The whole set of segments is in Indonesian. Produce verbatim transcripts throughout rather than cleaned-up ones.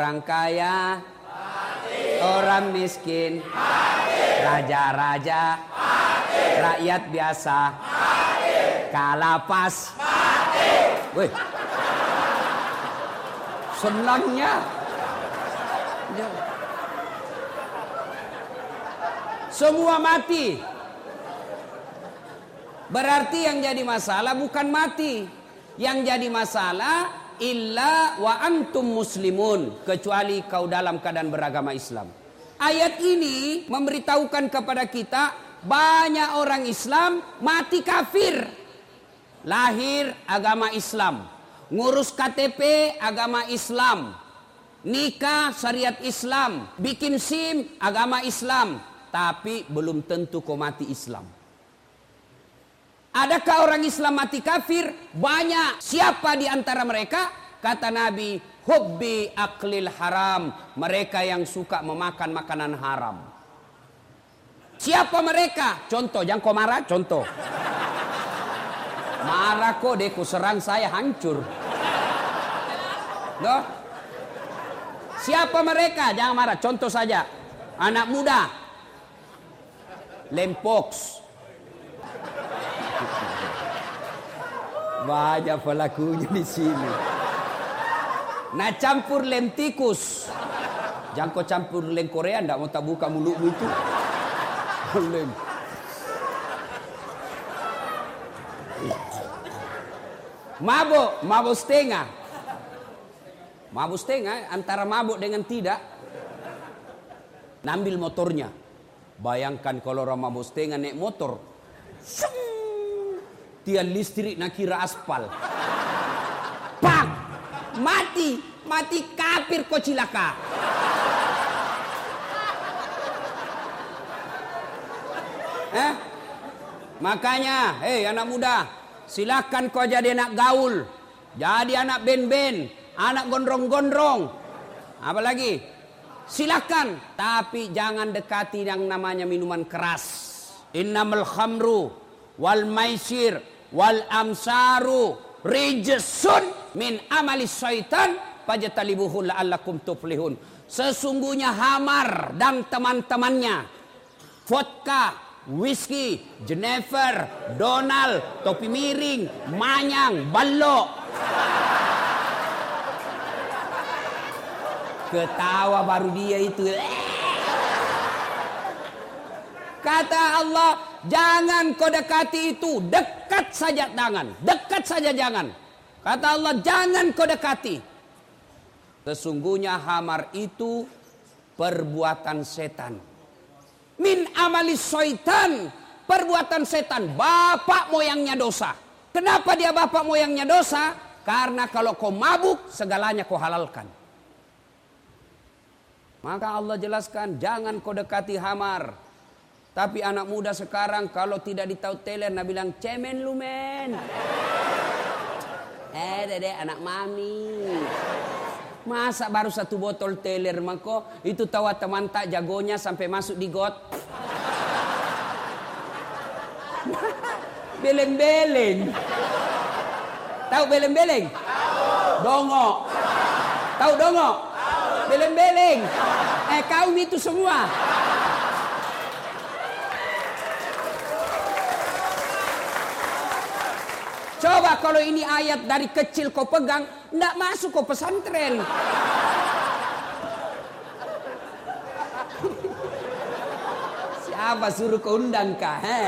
Orang kaya, mati. Orang miskin, mati. Raja-raja, mati. Rakyat biasa, mati. Kalapas, mati. Wih, senangnya. Semua mati. Berarti yang jadi masalah bukan mati. Yang jadi masalah illa wa antum muslimun, kecuali kau dalam keadaan beragama Islam. Ayat ini memberitahukan kepada kita banyak orang Islam mati kafir. Lahir agama Islam, ngurus K T P agama Islam, nikah syariat Islam, bikin SIM agama Islam, tapi belum tentu kau mati Islam. Adakah orang Islam mati kafir? Banyak. Siapa di antara mereka? Kata Nabi, hubbi aklil haram. Mereka yang suka memakan makanan haram. Siapa mereka? Contoh, jangan kau marah, contoh. Marah kok deh, kau serang saya hancur. Loh? Siapa mereka? Jangan marah, contoh saja. Anak muda. Lempox. Banyak pelakunya di sini. Nah, campur lem tikus. Jangan kau campur lem Korea, ndak mau tak buka mulutmu itu. Lem. Mabuk, mabuk setengah. Mabuk setengah antara mabuk dengan tidak. Nambil motornya. Bayangkan kalau orang mabuk setengah naik motor. Tiang listrik nak kira aspal. Pak, mati, mati kafir kau cilaka. Eh? Makanya, hei anak muda, silakan kau jadi anak gaul, jadi anak ben-ben, anak gondrong-gondrong. Apa lagi? Silakan, tapi jangan dekati yang namanya minuman keras. Innamal khamru wal maisir wal amsaru rijsun min amali syaitan fajtalibuhu la'allakum tuflihun. Sesungguhnya hamar dan teman-temannya, vodka, whisky, Jenever, Donald, topi miring, manyang, balok. Ketawa baru dia itu. Kata Allah, jangan kau dekati itu. Dekat saja jangan. Dekat saja jangan. Kata Allah, jangan kau dekati. Sesungguhnya hamar itu perbuatan setan. Min amali syaitan. Perbuatan setan. Bapak moyangnya dosa. Kenapa dia bapak moyangnya dosa? Karena kalau kau mabuk, segalanya kau halalkan. Maka Allah jelaskan, jangan kau dekati hamar. Tapi anak muda sekarang kalau tidak ditahu teler, nak bilang cemen lu men. Eh dede anak mami. Masa baru satu botol teler mako itu tahu teman tak jagonya sampai masuk di got. Beleng-beleng. Tahu beleng-beleng? Tahu. Dongo. Tahu dongo? Tahu. Beleng-beleng. Eh kaum itu semua. Coba kalau ini ayat dari kecil kau pegang, ndak masuk kau pesantren. Siapa suruh kau undang kah? He?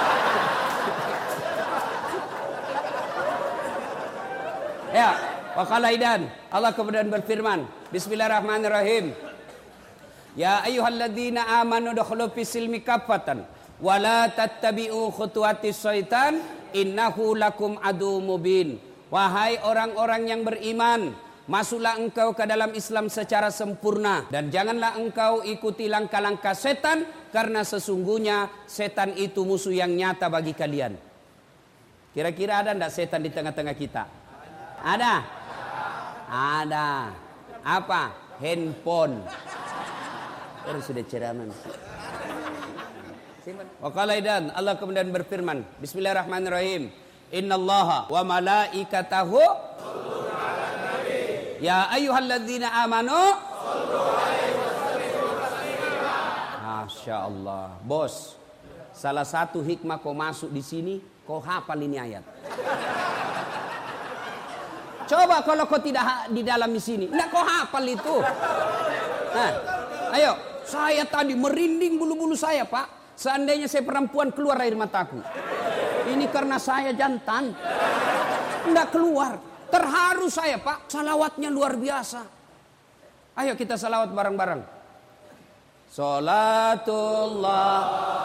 Ya, waqalaidan. Allah kemudian berfirman, Bismillahirrahmanirrahim. Ya ayyuhalladzina amanu dukhulu fis silmi kaffatan wa la tattabi'u khutuwatis syaitan. Innahu lakum adu mubin. Wahai orang-orang yang beriman, masuklah engkau ke dalam Islam secara sempurna. Dan janganlah engkau ikuti langkah-langkah setan, karena sesungguhnya setan itu musuh yang nyata bagi kalian. Kira-kira ada enggak setan di tengah-tengah kita? Ada? Ada. Apa? Handphone. Terus sudah ceramah. Waqalaidan, Allah kemudian berfirman, Bismillahirrahmanirrahim. Innallaha wa malaikatahu ya ayyuhalladzina amanu Masya Allah, bos. Salah satu hikmah kau masuk di sini, kau hafal ini ayat. Coba kalau kau tidak di dalam di sini, enggak kau hafal itu. Nah, ayo, saya tadi merinding bulu-bulu saya, Pak. Seandainya saya perempuan keluar air mataku. Ini karena saya jantan. Enggak keluar. Terharu saya, Pak. Salawatnya luar biasa. Ayo kita salawat bareng-bareng. Salatullah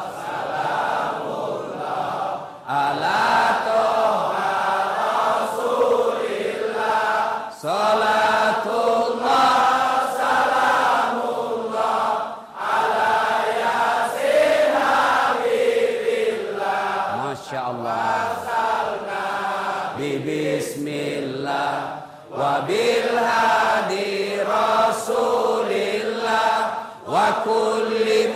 salamullah ala toha rasulillah. Salatullah salamullah ala yasin habibillah. Masya Allah. Bismillah wa bil hadi rasulillah wa kulli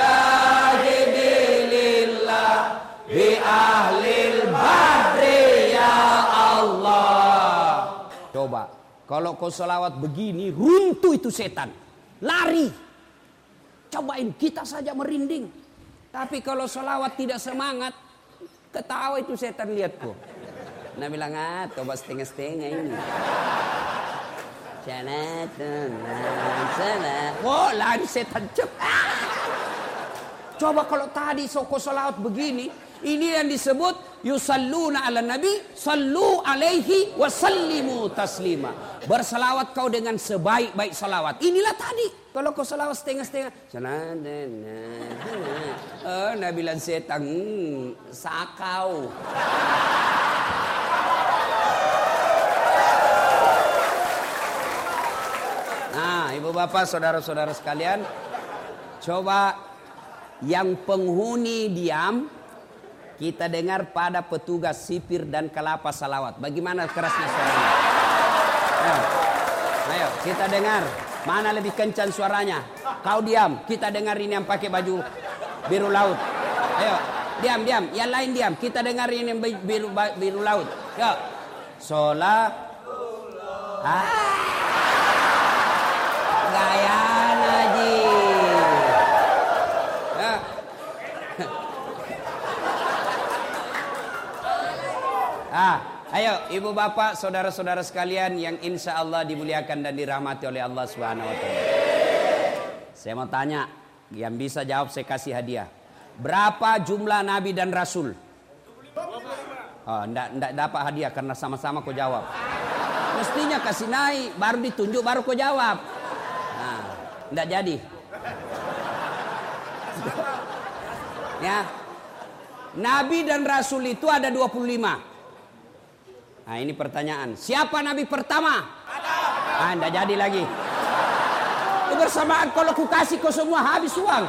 mujahidilillah bi ahlil badri ya Allah. Coba kalau kau selawat begini, runtuh itu setan, lari. Cobain, kita saja merinding. Tapi kalau selawat tidak semangat, ketawa itu setan, lihat kok. Nah bilang, ah coba setengah-setengah ini. Sana, sana. Wah, lari setan cepat. Coba kalau tadi soko salawat begini, ini yang disebut yusalluna ala nabi, sallu alaihi wa sallimu taslima. Bersalawat kau dengan sebaik-baik salawat. Inilah tadi. Kalau kau salawat setengah-setengah, sana, oh, Nabi bilang setan, hmm, sakau. Nah, ibu bapak, saudara-saudara sekalian, coba yang penghuni diam, kita dengar pada petugas sipir dan kelapa salawat. Bagaimana kerasnya suaranya? Ayo, ayo kita dengar. Mana lebih kencang suaranya? Kau diam, kita dengar ini yang pakai baju biru laut. Ayo, diam, diam. Yang lain diam, kita dengar ini yang biru, biru laut. Yuk, sholat. Ah. Gaya Naji. Ya. Ah, ayo ibu bapak, saudara-saudara sekalian yang insya Allah dimuliakan dan dirahmati oleh Allah Subhanahu Wa Taala. Saya mau tanya, yang bisa jawab saya kasih hadiah. Berapa jumlah nabi dan rasul? Oh, enggak, enggak dapat hadiah karena sama-sama kau jawab. Mestinya kasih naik, baru ditunjuk, baru kau jawab. Nah, enggak jadi. Ya. Nabi dan rasul itu ada dua puluh lima. Nah, ini pertanyaan. Siapa nabi pertama? Ah, enggak jadi lagi. Bersamaan kalau ku kasih kau semua habis uang.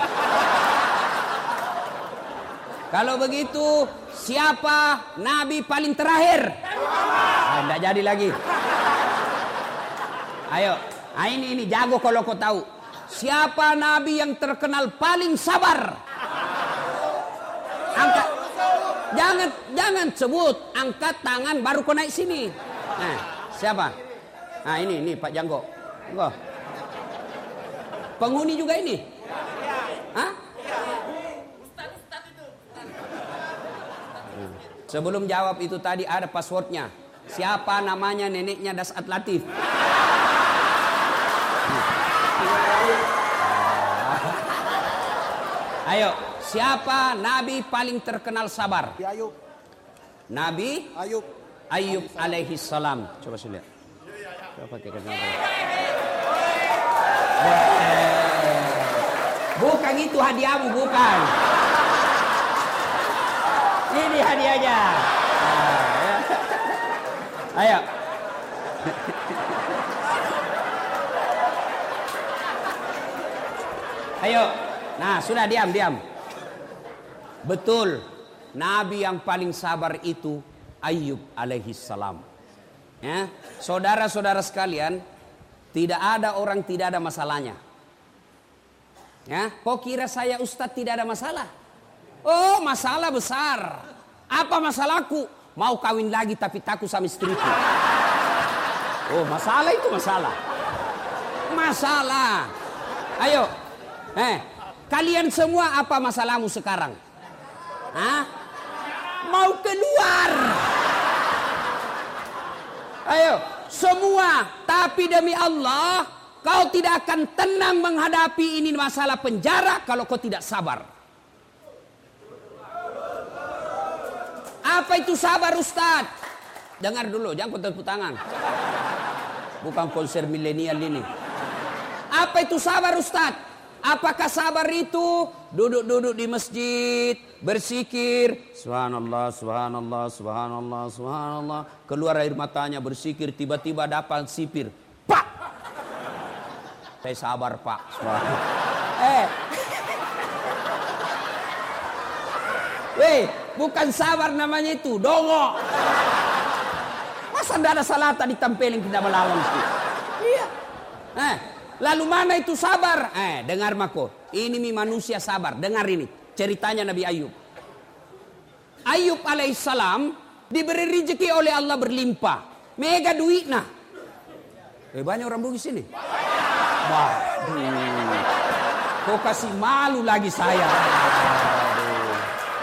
Kalau begitu, siapa nabi paling terakhir? Ah, enggak jadi lagi. Ayo. Nah, ini ini jago kalau kau tahu. Siapa nabi yang terkenal paling sabar? Angkat, jangan jangan sebut, angkat tangan baru kau naik sini. Nah, siapa? Nah, ini ini Pak Janggo. Enggak. Penghuni juga ini? Hah? Sebelum jawab itu tadi ada passwordnya. Siapa namanya neneknya Dasat Latif? Ayo, siapa nabi paling terkenal sabar? Ayub. Nabi Ayub. Ayub alaihi salam. Coba saya lihat. Coba pakai kacamata. Bukan itu hadiahmu, bukan. Ini hadiahnya. Ayo. Ayo. Nah, sudah diam, diam. Betul. Nabi yang paling sabar itu Ayub alaihi salam. Ya, saudara-saudara sekalian, tidak ada orang tidak ada masalahnya. Ya, kok kira saya Ustadz tidak ada masalah? Oh, masalah besar. Apa masalahku? Mau kawin lagi tapi takut sama istriku. Oh, masalah itu masalah. masalah. Ayo, eh, kalian semua apa masalahmu sekarang? Hah? Mau keluar? Ayo, semua. Tapi demi Allah, kau tidak akan tenang menghadapi ini masalah penjara kalau kau tidak sabar. Apa itu sabar, Ustaz? Dengar dulu, jangan tepuk tangan. Bukan konser milenial ini. Apa itu sabar, Ustaz? Apakah sabar itu duduk-duduk di masjid, berzikir, subhanallah, subhanallah, subhanallah, subhanallah, keluar air matanya berzikir, tiba-tiba dapat sipir, pak. Saya sabar, Pak. Eh, weh, bukan sabar namanya itu, dongo. Masa tidak ada salata ditempelin tidak melawan itu? Iya. Eh. Lalu mana itu sabar? Eh, dengar mako. Ini mi manusia sabar. Dengar ini. Ceritanya Nabi Ayub. Ayub alaihissalam diberi rezeki oleh Allah berlimpah. Mega duit nah. Eh, banyak orang Bugis ini. Wah. Kau kasih malu lagi saya. Aduh.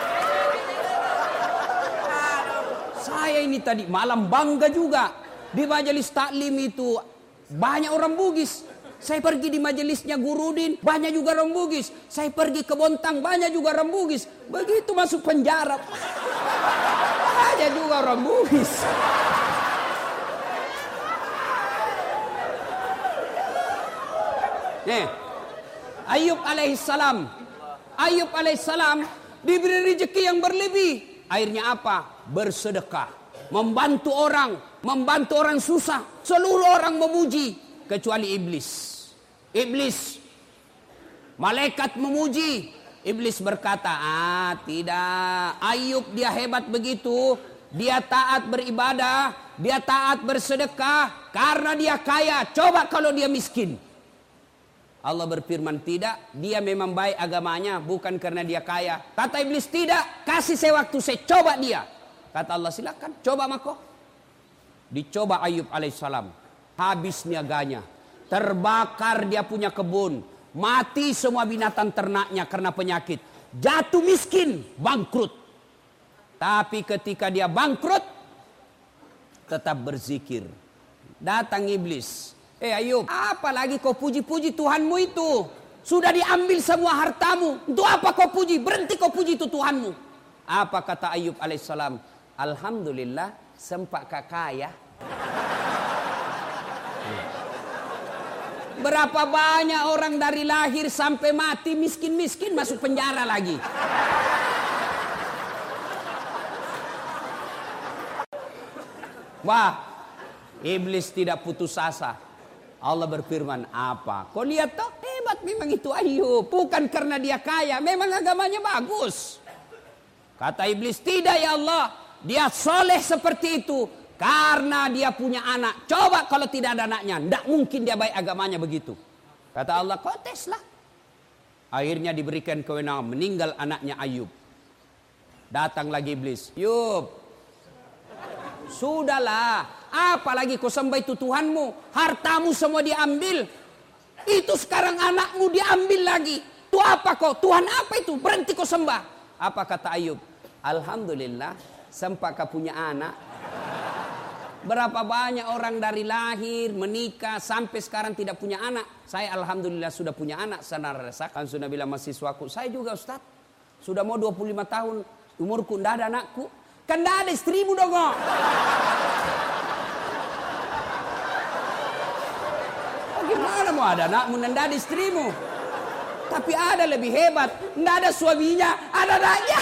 Saya ini tadi malam bangga juga. Di majelis taklim itu banyak orang Bugis. Saya pergi di majelisnya Gurudin, banyak juga orang Bugis. Saya pergi ke Bontang, banyak juga orang Bugis. Begitu masuk penjara, banyak juga orang Bugis. Nih, Ayub alaihissalam. Ayub alaihissalam diberi rezeki yang berlebih. Akhirnya apa? Bersedekah. Membantu orang. Membantu orang susah. Seluruh orang memuji. Kecuali iblis. Iblis, malaikat memuji, iblis berkata, ah tidak, Ayub dia hebat begitu, dia taat beribadah, dia taat bersedekah, karena dia kaya, coba kalau dia miskin. Allah berfirman tidak, dia memang baik agamanya, bukan karena dia kaya. Kata iblis tidak, kasih saya waktu, saya coba dia. Kata Allah silakan, coba mako. Dicoba Ayub alaihissalam, habis niaganya. Terbakar dia punya kebun. Mati semua binatang ternaknya karena penyakit. Jatuh miskin, bangkrut. Tapi ketika dia bangkrut, tetap berzikir. Datang iblis. Eh Ayub, apalagi kau puji-puji Tuhanmu itu? Sudah diambil semua hartamu. Untuk apa kau puji? Berhenti kau puji itu Tuhanmu. Apa kata Ayub alaihissalam? Alhamdulillah, sempat kaya. Berapa banyak orang dari lahir sampai mati miskin-miskin masuk penjara lagi. Wah, iblis tidak putus asa. Allah berfirman, apa? Kau lihat toh, hebat memang itu Ayub. Bukan karena dia kaya, memang agamanya bagus. Kata iblis, tidak ya Allah. Dia soleh seperti itu. Karena dia punya anak. Coba kalau tidak ada anaknya. Tidak mungkin dia baik agamanya begitu. Kata Allah, kau teslah. Akhirnya diberikan kewenangan. Meninggal anaknya Ayub. Datang lagi iblis. Ayub. Sudahlah. Apalagi kau sembah itu Tuhanmu. Hartamu semua diambil. Itu sekarang anakmu diambil lagi. Itu apa kau? Tuhan apa itu? Berhenti kau sembah. Apa kata Ayub? Alhamdulillah. Sempat kau punya anak. Berapa banyak orang dari lahir, menikah, sampai sekarang tidak punya anak. Saya alhamdulillah sudah punya anak. Saya rasakan, sudah bilang mahasiswaku. Saya juga Ustaz. Sudah mau dua puluh lima tahun. Umurku tidak ada anakku. Kan tidak ada istrimu dong. Bagaimana mau ada anakmu dan tidak ada istrimu? Tapi ada lebih hebat. Tidak ada suaminya, ada anaknya.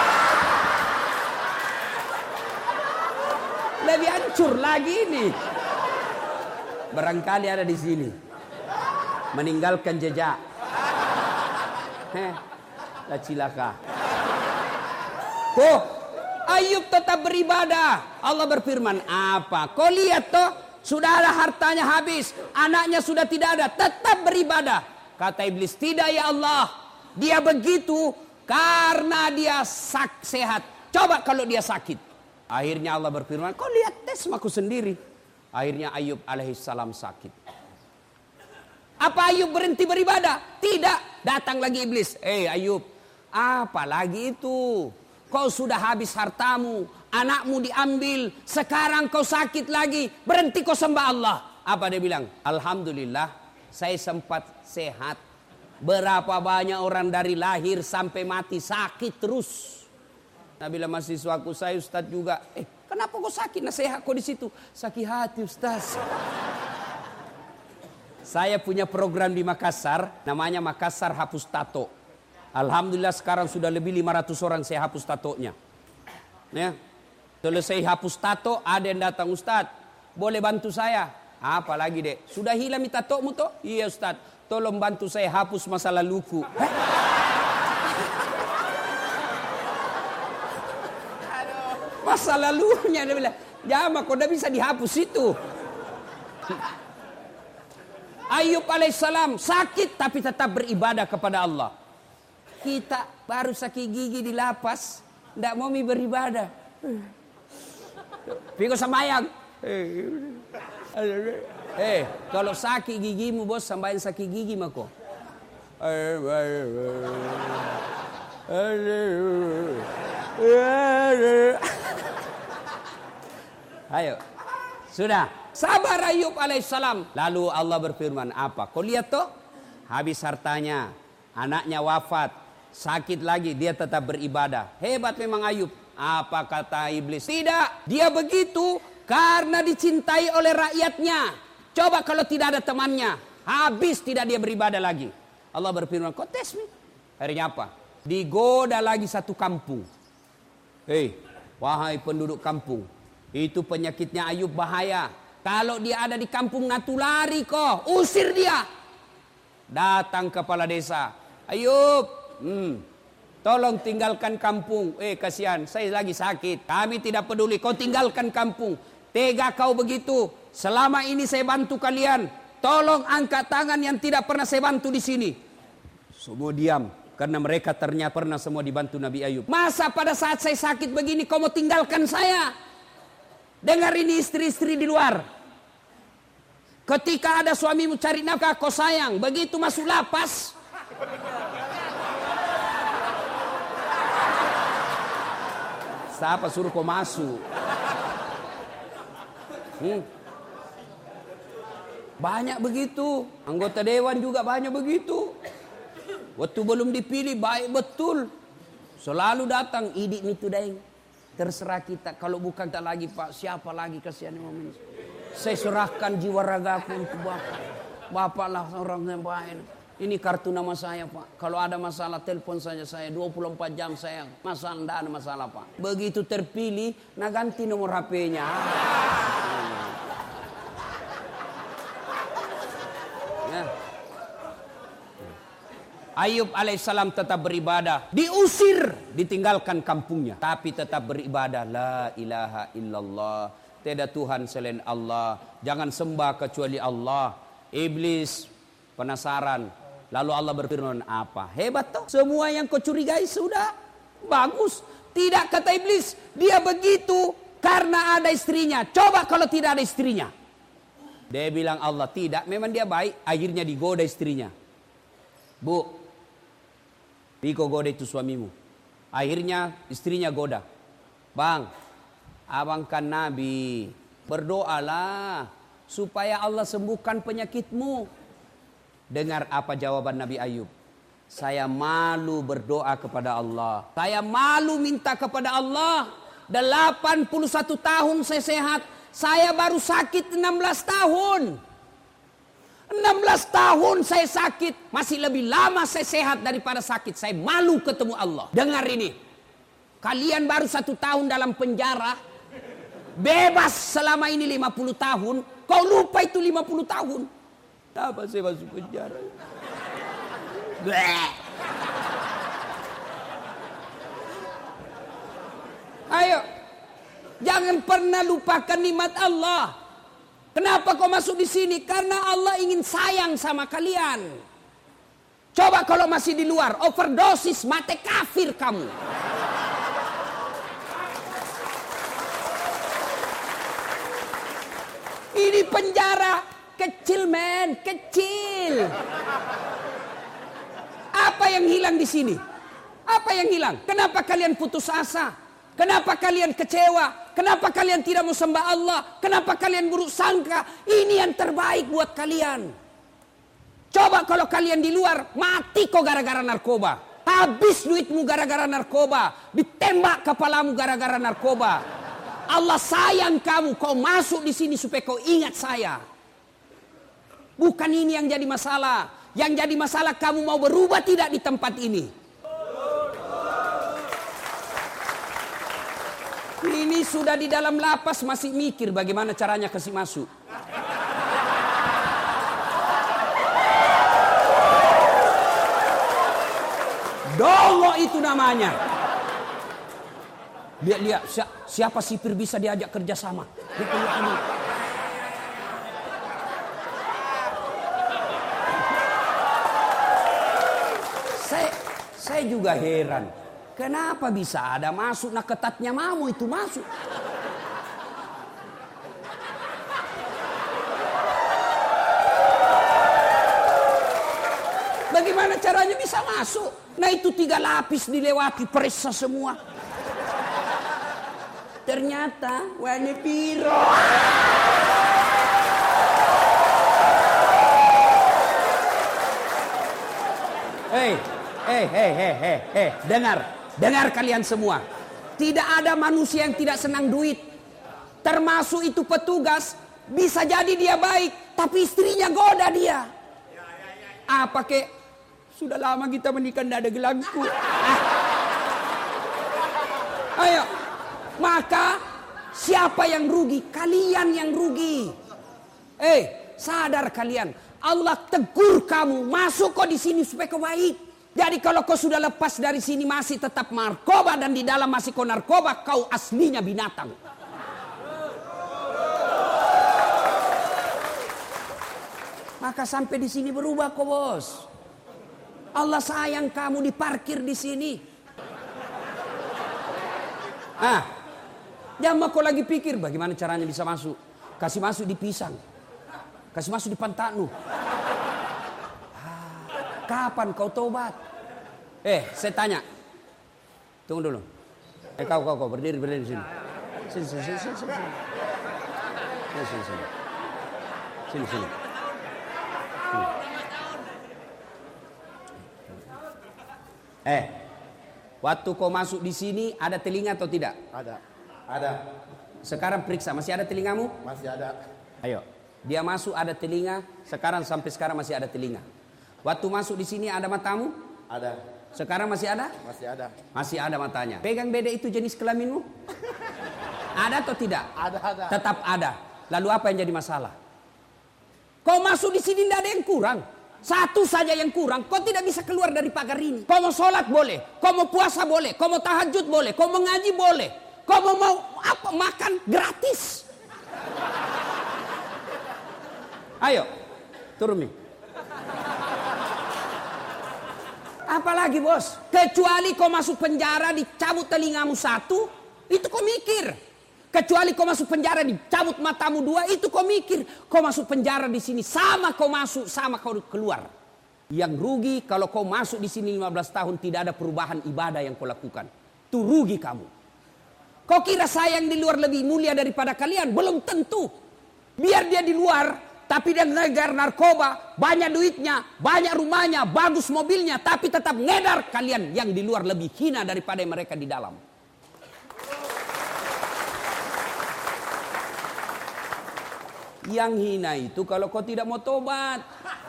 Lebih hancur lagi ini. Barangkali ada di sini. Meninggalkan jejak. Heh, cilaka. Oh, Ayub tetap beribadah. Allah berfirman, apa? Kau lihat toh, sudah ada hartanya habis, anaknya sudah tidak ada, tetap beribadah. Kata iblis, tidak ya Allah. Dia begitu karena dia sak sehat. Coba kalau dia sakit. Akhirnya Allah berfirman, kau lihat tes aku sendiri. Akhirnya Ayub alaihissalam sakit. Apa Ayub berhenti beribadah? Tidak. Datang lagi iblis. Eh Ayub, apa lagi itu? Kau sudah habis hartamu, anakmu diambil, sekarang kau sakit lagi, berhenti kau sembah Allah. Apa dia bilang? Alhamdulillah, saya sempat sehat. Berapa banyak orang dari lahir sampai mati sakit terus. Nah bila mahasiswaku, saya Ustaz juga, eh kenapa kau sakit? Nasihat kau di situ. Sakit hati Ustaz. Saya punya program di Makassar, namanya Makassar Hapus Tato. Alhamdulillah sekarang sudah lebih lima ratus orang saya hapus tatonya. Ya. Selesai hapus tato, ada yang datang, Ustaz, boleh bantu saya? Apa lagi dek? Sudah hilang tatomu toh? Iya Ustaz, tolong bantu saya hapus masa laluku. Masa lalunya, dia bilang, jama kok udah bisa dihapus itu. Ayub alaihissalam sakit tapi tetap beribadah kepada Allah. Kita baru sakit gigi di lapas, tidak mau mi beribadah. Piko sembahyang. Eh, kalau sakit gigimu bos, sembahyang sakit gigi mako. Ayo, sudah. Sabar Ayub alaihissalam. Lalu Allah berfirman apa? Kau lihat toh, habis hartanya, anaknya wafat. Sakit lagi, dia tetap beribadah. Hebat memang Ayub. Apa kata iblis? Tidak, dia begitu karena dicintai oleh rakyatnya. Coba kalau tidak ada temannya, habis tidak dia beribadah lagi. Allah berfirman, kau tes nih. Akhirnya apa? Digoda lagi satu kampung. Hei, wahai penduduk kampung, itu penyakitnya Ayub bahaya. Kalau dia ada di kampung natulari kok, usir dia. Datang kepala desa. Ayub, Hmm, tolong tinggalkan kampung. Eh kasihan, saya lagi sakit. Kami tidak peduli, kau tinggalkan kampung. Tega kau begitu. Selama ini saya bantu kalian. Tolong angkat tangan yang tidak pernah saya bantu di sini. Semua diam, karena mereka ternyata pernah semua dibantu Nabi Ayub. Masa pada saat saya sakit begini kau mau tinggalkan saya? Dengar ini istri-istri di luar. Ketika ada suamimu cari nafkah kau sayang. Begitu masuk lapas, siapa suruh kau masuk? Hmm. Banyak begitu. Anggota dewan juga banyak begitu. Waktu belum dipilih baik betul. Selalu datang, idik itu daeng. Terserah kita. Kalau bukan tak lagi Pak, siapa lagi kasihan momen. Saya serahkan jiwa ragaku untuk Bapak. Bapak lah orang yang baik. Ini kartu nama saya Pak. Kalau ada masalah telepon saja saya. dua puluh empat jam saya. Masalah, tidak ada masalah Pak. Begitu terpilih, nah ganti nomor H P-nya. Ya. Ayub alaihissalam tetap beribadah. Diusir, ditinggalkan kampungnya. Tapi tetap beribadah. La ilaha illallah. Tiada Tuhan selain Allah. Jangan sembah kecuali Allah. Iblis penasaran. Lalu Allah berfirman apa? Hebat toh. Semua yang kau curigai sudah bagus. Tidak kata iblis. Dia begitu karena ada istrinya. Coba kalau tidak ada istrinya. Dia bilang Allah tidak. Memang dia baik. Akhirnya digoda istrinya. Bu, Piko goda itu suamimu. Akhirnya istrinya goda. Bang, abang kan Nabi. Berdoalah supaya Allah sembuhkan penyakitmu. Dengar apa jawaban Nabi Ayub. Saya malu berdoa kepada Allah. Saya malu minta kepada Allah. delapan puluh satu tahun saya sehat. Saya baru sakit enam belas tahun. enam belas tahun saya sakit. Masih lebih lama saya sehat daripada sakit. Saya malu ketemu Allah. Dengar ini. Kalian baru satu tahun dalam penjara. Bebas selama ini lima puluh tahun. Kau lupa itu lima puluh tahun. Kenapa saya masuk penjara? Bleh. Ayo. Jangan pernah lupakan nikmat Allah. Kenapa kau masuk di sini? Karena Allah ingin sayang sama kalian. Coba kalau masih di luar, overdosis, mati kafir kamu. Ini penjara. Kecil men, kecil. Apa yang hilang di sini? Apa yang hilang? Kenapa kalian putus asa? Kenapa kalian kecewa? Kenapa kalian tidak mau sembah Allah? Kenapa kalian buruk sangka? Ini yang terbaik buat kalian. Coba kalau kalian di luar, mati kok gara-gara narkoba. Habis duitmu gara-gara narkoba. Ditembak kepalamu gara-gara narkoba. Allah sayang kamu, kau masuk di sini supaya kau ingat saya. Bukan ini yang jadi masalah. Yang jadi masalah kamu mau berubah tidak di tempat ini. Ini sudah di dalam lapas masih mikir bagaimana caranya kasih masuk. Dongo itu namanya. Lihat-lihat siapa sipir bisa diajak kerjasama. Saya, saya juga heran. Kenapa bisa ada masuk nak ketatnya mamu itu masuk. Bagaimana caranya bisa masuk? Nah itu tiga lapis dilewati, periksa semua. Ternyata warna biru. Hei, hei, hei, hei, hei, hei, dengar, dengar kalian semua. Tidak ada manusia yang tidak senang duit. Termasuk itu petugas, bisa jadi dia baik, tapi istrinya goda dia. Apa kek? Sudah lama kita menikah, tidak ada gelangku. Ah. Ayo, maka siapa yang rugi? Kalian yang rugi. Eh, sadar kalian. Allah tegur kamu, masuk kau di sini supaya kau baik. Jadi kalau kau sudah lepas dari sini masih tetap narkoba dan di dalam masih kau narkoba, kau aslinya binatang. Maka sampai di sini berubah kau bos. Allah sayang kamu diparkir di sini. Ah, jangan kau lagi pikir bagaimana caranya bisa masuk. Kasih masuk di pisang, kasih masuk di pantatmu. Ah, kapan kau tobat? Eh, saya tanya. Tunggu dulu. Eh, kau, kau, kau berdiri, berdiri di sini. Sini, sini, sini, sini, sini. Sini, sini, sini. Sini, sini. Eh, waktu kau masuk di sini ada telinga atau tidak? Ada. Ada. Sekarang periksa, masih ada telingamu? Masih ada. Ayo, dia masuk ada telinga, sekarang sampai sekarang masih ada telinga. Waktu masuk di sini ada matamu? Ada. Sekarang masih ada? Masih ada. Masih ada matanya. Pegang beda itu jenis kelaminmu? Ada atau tidak? Ada, ada. Tetap ada. Lalu apa yang jadi masalah? Kau masuk di sini tidak ada yang kurang. Satu saja yang kurang, kau tidak bisa keluar dari pagar ini. Kau mau sholat boleh, kau mau puasa boleh, kau mau tahajud boleh, kau mau ngaji boleh, kau mau, mau apa makan gratis. Ayo, turun nih. Apalagi bos, kecuali kau masuk penjara dicabut telingamu satu, itu kau mikir. Kecuali kau masuk penjara dicabut matamu dua, itu kau mikir. Kau masuk penjara di sini sama kau masuk, sama kau keluar. Yang rugi kalau kau masuk di sini lima belas tahun tidak ada perubahan ibadah yang kau lakukan. Itu rugi kamu. Kau kira saya yang di luar lebih mulia daripada kalian? Belum tentu. Biar dia di luar, tapi dia ngejar narkoba, banyak duitnya, banyak rumahnya, bagus mobilnya, tapi tetap ngedar. Kalian yang di luar lebih hina daripada mereka di dalam. Yang hina itu kalau kau tidak mau tobat.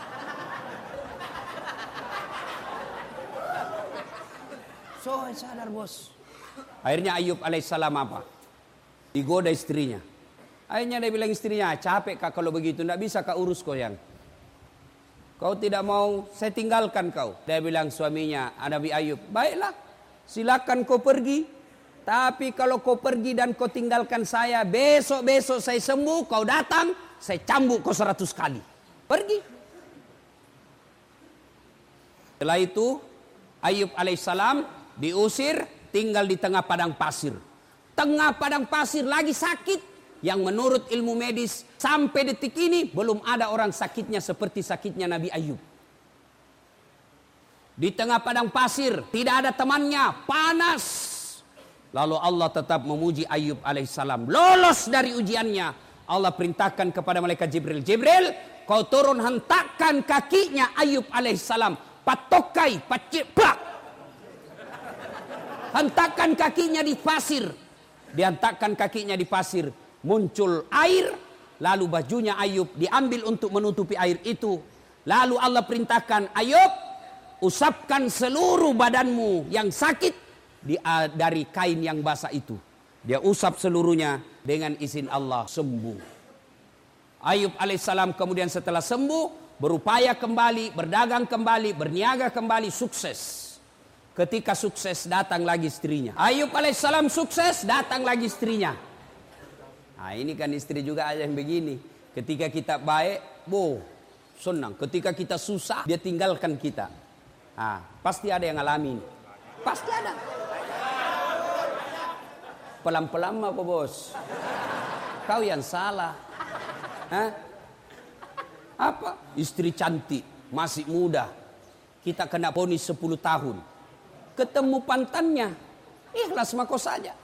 So, sadar bos. Akhirnya Ayub alaihissalam apa? Digoda istrinya. Akhirnya dia bilang istrinya, capek kak kalau begitu. Tidak bisa kak urus kau yang. Kau tidak mau, saya tinggalkan kau. Dia bilang suaminya, Nabi Ayub, baiklah. Silakan kau pergi. Tapi kalau kau pergi dan kau tinggalkan saya, besok-besok saya sembuh, kau datang, saya cambuk kau seratus kali. Pergi. Setelah itu, Ayub alaihissalam diusir, tinggal di tengah padang pasir. Tengah padang pasir lagi sakit, yang menurut ilmu medis sampai detik ini belum ada orang sakitnya seperti sakitnya Nabi Ayub. Di tengah padang pasir, tidak ada temannya, panas. Lalu Allah tetap memuji Ayub alaihissalam. Lolos dari ujiannya. Allah perintahkan kepada malaikat Jibril. Jibril, kau turun hentakkan kakinya Ayub alaihissalam. Patokai, paciplak. Hentakkan kakinya di pasir. Dihentakkan kakinya di pasir. Muncul air, lalu bajunya Ayub diambil untuk menutupi air itu. Lalu Allah perintahkan, Ayub, usapkan seluruh badanmu yang sakit di, uh, dari kain yang basah itu. Dia usap seluruhnya, dengan izin Allah sembuh. Ayub alaihissalam kemudian setelah sembuh, berupaya kembali, berdagang kembali, berniaga kembali, sukses. Ketika sukses, datang lagi istrinya. Ayub alaihissalam sukses, datang lagi istrinya. Nah, ini kan istri juga ada yang begini. Ketika kita baik, boh, senang. Ketika kita susah, dia tinggalkan kita. Nah, pasti ada yang ngalamin. Pasti ada. Pelan-pelan apa bos? Kau yang salah. Hah? Apa? Istri cantik, masih muda. Kita kena vonis sepuluh tahun. Ketemu pantannya, ikhlas mako saja.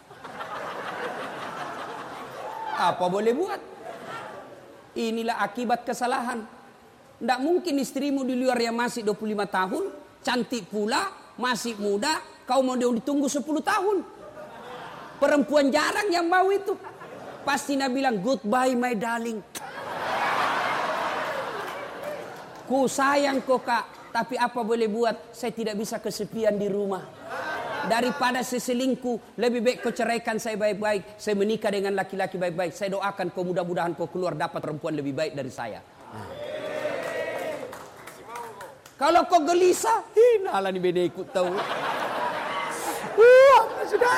Apa boleh buat? Inilah akibat kesalahan. Tidak mungkin istrimu di luar yang masih dua puluh lima tahun, cantik pula, masih muda, kau mau dia ditunggu sepuluh tahun. Perempuan jarang yang mau itu. Pasti Nabi bilang, goodbye my darling. Ku sayang kok kak, tapi apa boleh buat? Saya tidak bisa kesepian di rumah. Daripada saya selingkuh, lebih baik kau ceraikan saya baik-baik. Saya menikah dengan laki-laki baik-baik. Saya doakan kau mudah-mudahan kau keluar dapat perempuan lebih baik dari saya. Nah. Kalau kau gelisah, hinalah nih beda ikut tahu. Wah, sudah.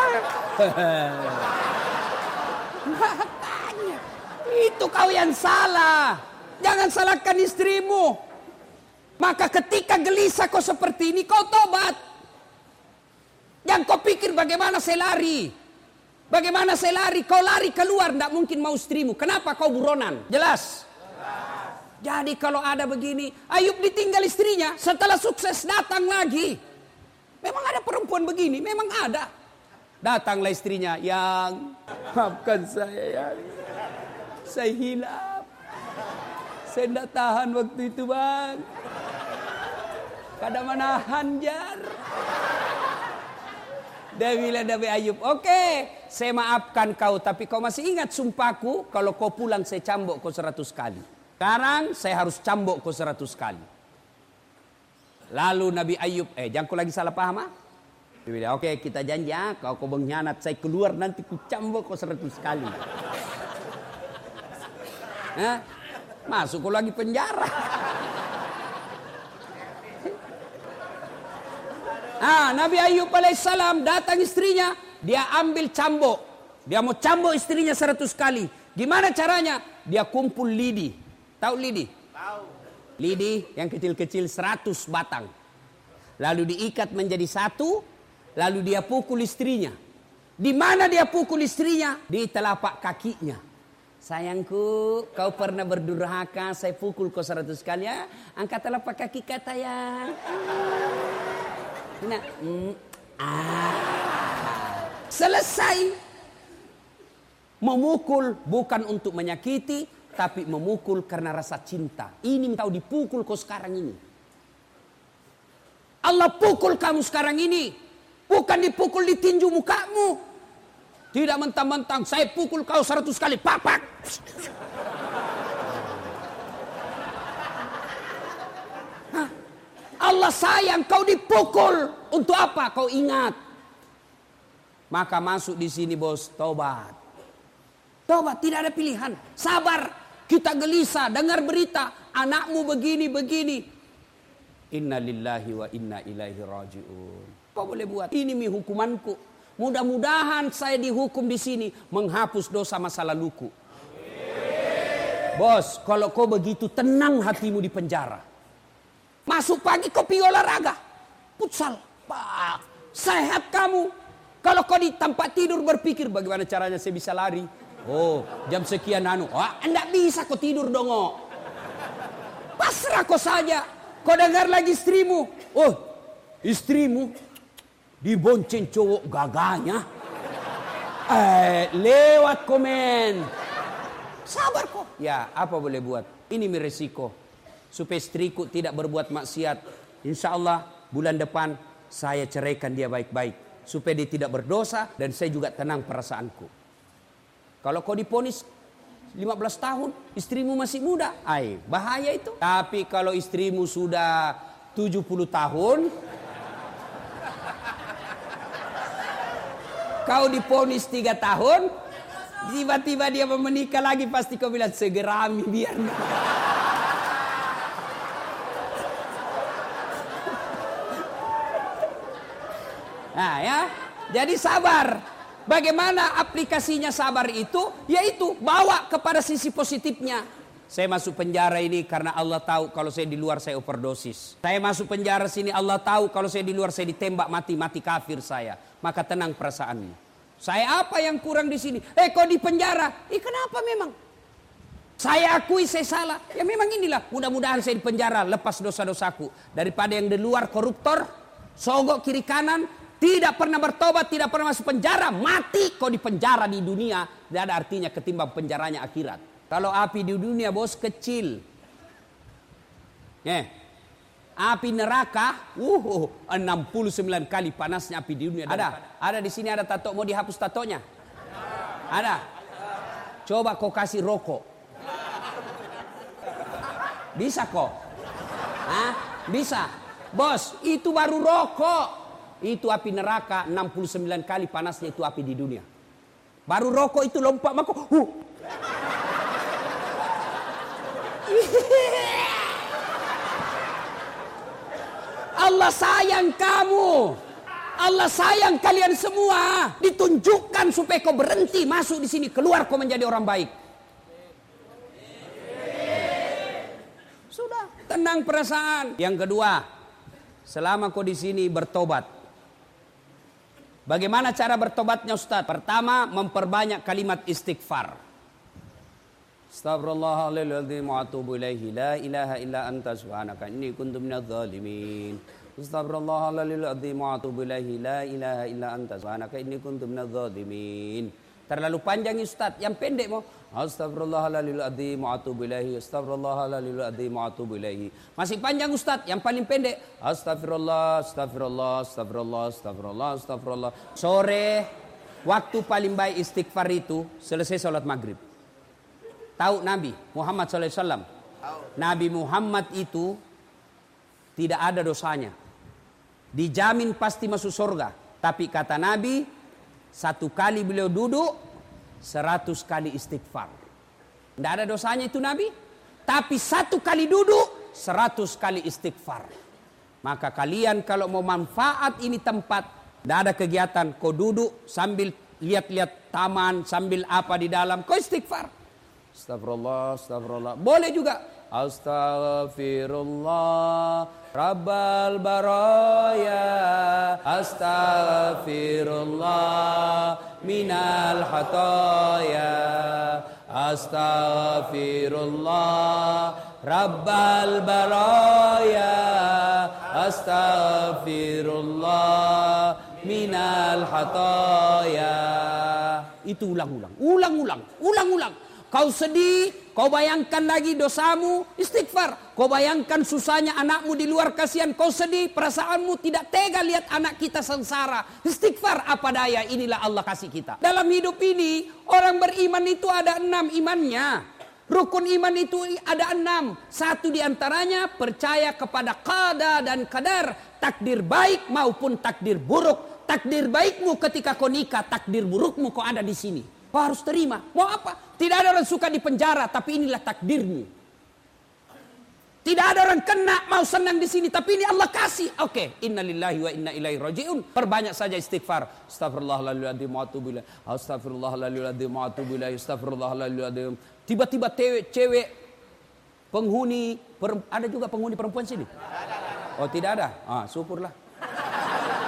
Makanya, itu kau yang salah. Jangan salahkan istrimu. Maka ketika gelisah kau seperti ini, kau tobat. Yang kau pikir bagaimana saya lari. Bagaimana saya lari. Kau lari keluar. Tidak mungkin mau istrimu. Kenapa kau buronan? Jelas. Jadi kalau ada begini. Ayub ditinggal istrinya. Setelah sukses datang lagi. Memang ada perempuan begini. Memang ada. Datanglah istrinya. Yang maafkan saya ya. Saya hilap. Saya tidak tahan waktu itu bang. Kadang menahan jar. Dia bilang Nabi Ayub, oke, okay, saya maafkan kau, tapi kau masih ingat sumpahku, kalau kau pulang saya cambuk kau seratus kali. Sekarang saya harus cambuk kau seratus kali. Lalu Nabi Ayub, eh jangan kau lagi salah paham ah? Dia bilang, oke okay, kita janji ah, kalau kau mengkhianat saya keluar nanti ku cambuk kau seratus kali. Hah? Masuk kau lagi penjara. Ah, Nabi Ayub alaihissalam datang istrinya, dia ambil cambuk. Dia mau cambuk istrinya seratus kali. Gimana caranya? Dia kumpul lidi. Tahu lidi? Tahu. Lidi yang kecil-kecil seratus batang. Lalu diikat menjadi satu, lalu dia pukul istrinya. Di mana dia pukul istrinya? Di telapak kakinya. Sayangku, kau pernah berdurhaka, saya pukul kau seratus kali ya. Angkat telapak kaki kata ya. Nah, mm, ah. Selesai. Memukul bukan untuk menyakiti, tapi memukul karena rasa cinta. Ini kau dipukul kau sekarang ini. Allah pukul kamu sekarang ini. Bukan dipukul di tinju mukamu. Tidak mentang-mentang saya pukul kau seratus kali. Papak. Hah? Allah sayang kau dipukul. Untuk apa? Kau ingat. Maka masuk di sini bos, tobat. Tobat, tidak ada pilihan. Sabar. Kita gelisah, dengar berita. Anakmu begini-begini. Inna lillahi wa inna ilaihi raji'un. Kau boleh buat. Ini mi hukumanku. Mudah-mudahan saya dihukum di sini. Menghapus dosa masa laluku. Bos, kalau kau begitu tenang hatimu di penjara. Masuk pagi kau pergi olahraga. Futsal. Sehat kamu. Kalau kau di tempat tidur berpikir bagaimana caranya saya bisa lari. Oh, jam sekian anu. Wah, enggak bisa kau tidur dong. Oh. Pasrah kau saja. Kau dengar lagi istrimu. Oh, istrimu dibonceng cowok gagahnya. Eh, lewat komen. Sabar kok. Ya, apa boleh buat? Ini resiko. Supaya istriku tidak berbuat maksiat. Insya Allah bulan depan saya ceraikan dia baik-baik. Supaya dia tidak berdosa dan saya juga tenang perasaanku. Kalau kau diponis lima belas tahun, istrimu masih muda, ay, bahaya itu. Tapi kalau istrimu sudah tujuh puluh tahun, kau diponis tiga tahun, tiba-tiba dia mau menikah lagi, pasti kau bilang segerami biar. Nah ya, jadi sabar. Bagaimana aplikasinya sabar itu? Yaitu bawa kepada sisi positifnya. Saya masuk penjara ini karena Allah tahu kalau saya di luar saya overdosis. Saya masuk penjara sini Allah tahu kalau saya di luar saya ditembak mati, mati kafir saya. Maka tenang perasaanmu. Saya apa yang kurang di sini? Eh kau di penjara? Eh kenapa memang? Saya akui saya salah. Ya memang inilah. Mudah-mudahan saya di penjara lepas dosa-dosaku. Daripada yang di luar koruptor, sogok kiri kanan. Tidak pernah bertobat, tidak pernah masuk penjara, mati kau di penjara di dunia. Tidak ada artinya ketimbang penjaranya akhirat. Kalau api di dunia bos kecil. Eh, api neraka, uh, enam puluh sembilan kali panasnya api di dunia. Ada, ada di sini ada tato, mau dihapus tatonya? Ada. Coba kau kasih rokok. Bisa kok? Hah? Bisa. Bos, itu baru rokok. Itu api neraka enam puluh sembilan kali panasnya itu api di dunia. Baru rokok itu lompat maka huh. Allah sayang kamu. Allah sayang kalian semua. Ditunjukkan supaya kau berhenti masuk di sini, keluar kau menjadi orang baik. Sudah, tenang perasaan. Yang kedua, selama kau di sini bertobat. Bagaimana cara bertobatnya Ustaz? Pertama, memperbanyak kalimat istighfar. Astaghfirullahaladzim wa atubu ilaihi la ilaha illa anta subhanaka inni kuntu minadz zalimin. Astaghfirullahaladzim wa atubu ilaihi la ilaha illa anta subhanaka inni kuntu minadz zalimin. Terlalu panjang Ustaz, yang pendek mau Astaghfirullahaladzim wa atubu ilaihi. Astaghfirullahaladzim wa atubu ilaihi. Masih panjang Ustaz, yang paling pendek Astaghfirullah, Astaghfirullah, Astaghfirullah, Astaghfirullah, Astaghfirullah. Sore, waktu paling baik istighfar itu selesai sholat maghrib. Tahu Nabi Muhammad shallallahu alaihi wasallam? Nabi Muhammad itu tidak ada dosanya. Dijamin pasti masuk surga. Tapi kata Nabi, satu kali beliau duduk, seratus kali istighfar. Tidak ada dosanya itu Nabi. Tapi satu kali duduk, seratus kali istighfar. Maka kalian kalau mau manfaat ini tempat, tidak ada kegiatan. Kau duduk sambil lihat-lihat taman, sambil apa di dalam. Kau istighfar. Astagfirullah, astagfirullah. Boleh juga. Astaghfirullah Rabbal baraya. Astaghfirullah minal hataya. Astaghfirullah Rabbal baraya. Astaghfirullah minal hataya. Itu ulang-ulang, ulang-ulang, ulang-ulang. Kau sedih, kau bayangkan lagi dosamu, istighfar. Kau bayangkan susahnya anakmu di luar, kasihan. Kau sedih, perasaanmu tidak tega lihat anak kita sengsara. Istighfar apa daya, inilah Allah kasih kita. Dalam hidup ini, orang beriman itu ada enam imannya. Rukun iman itu ada enam. Satu diantaranya percaya kepada qada dan qadar. Takdir baik maupun takdir buruk. Takdir baikmu ketika kau nikah, takdir burukmu kau ada di sini. Kau harus terima. Mau apa? Tidak ada orang suka di penjara, tapi inilah takdirmu. Tidak ada orang kena mau senang di sini, tapi ini Allah kasih. Oke, okay. Innalillahi wa inna ilaihi rajiun. Perbanyak saja istighfar. Astagfirullahaladzim wa atubu ilaih. Astagfirullahaladzim wa atubu ilaih. Astagfirullahaladzim. Tiba-tiba cewek penghuni, per, ada juga penghuni perempuan sini? Oh tidak ada? Ah, syukurlah.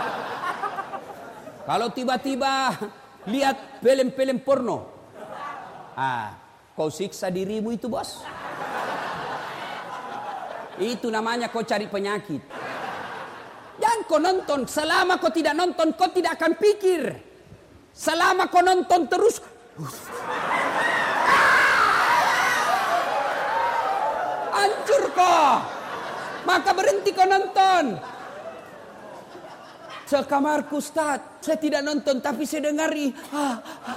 Kalau tiba-tiba lihat film-film porno, Ah, kau siksa dirimu itu bos. Itu namanya kau cari penyakit. Jangan kau nonton. Selama kau tidak nonton, kau tidak akan pikir. Selama kau nonton terus, hancur kau. Maka berhenti kau nonton. Sekamarku Ustaz, saya tidak nonton tapi saya dengari. Ah, ah.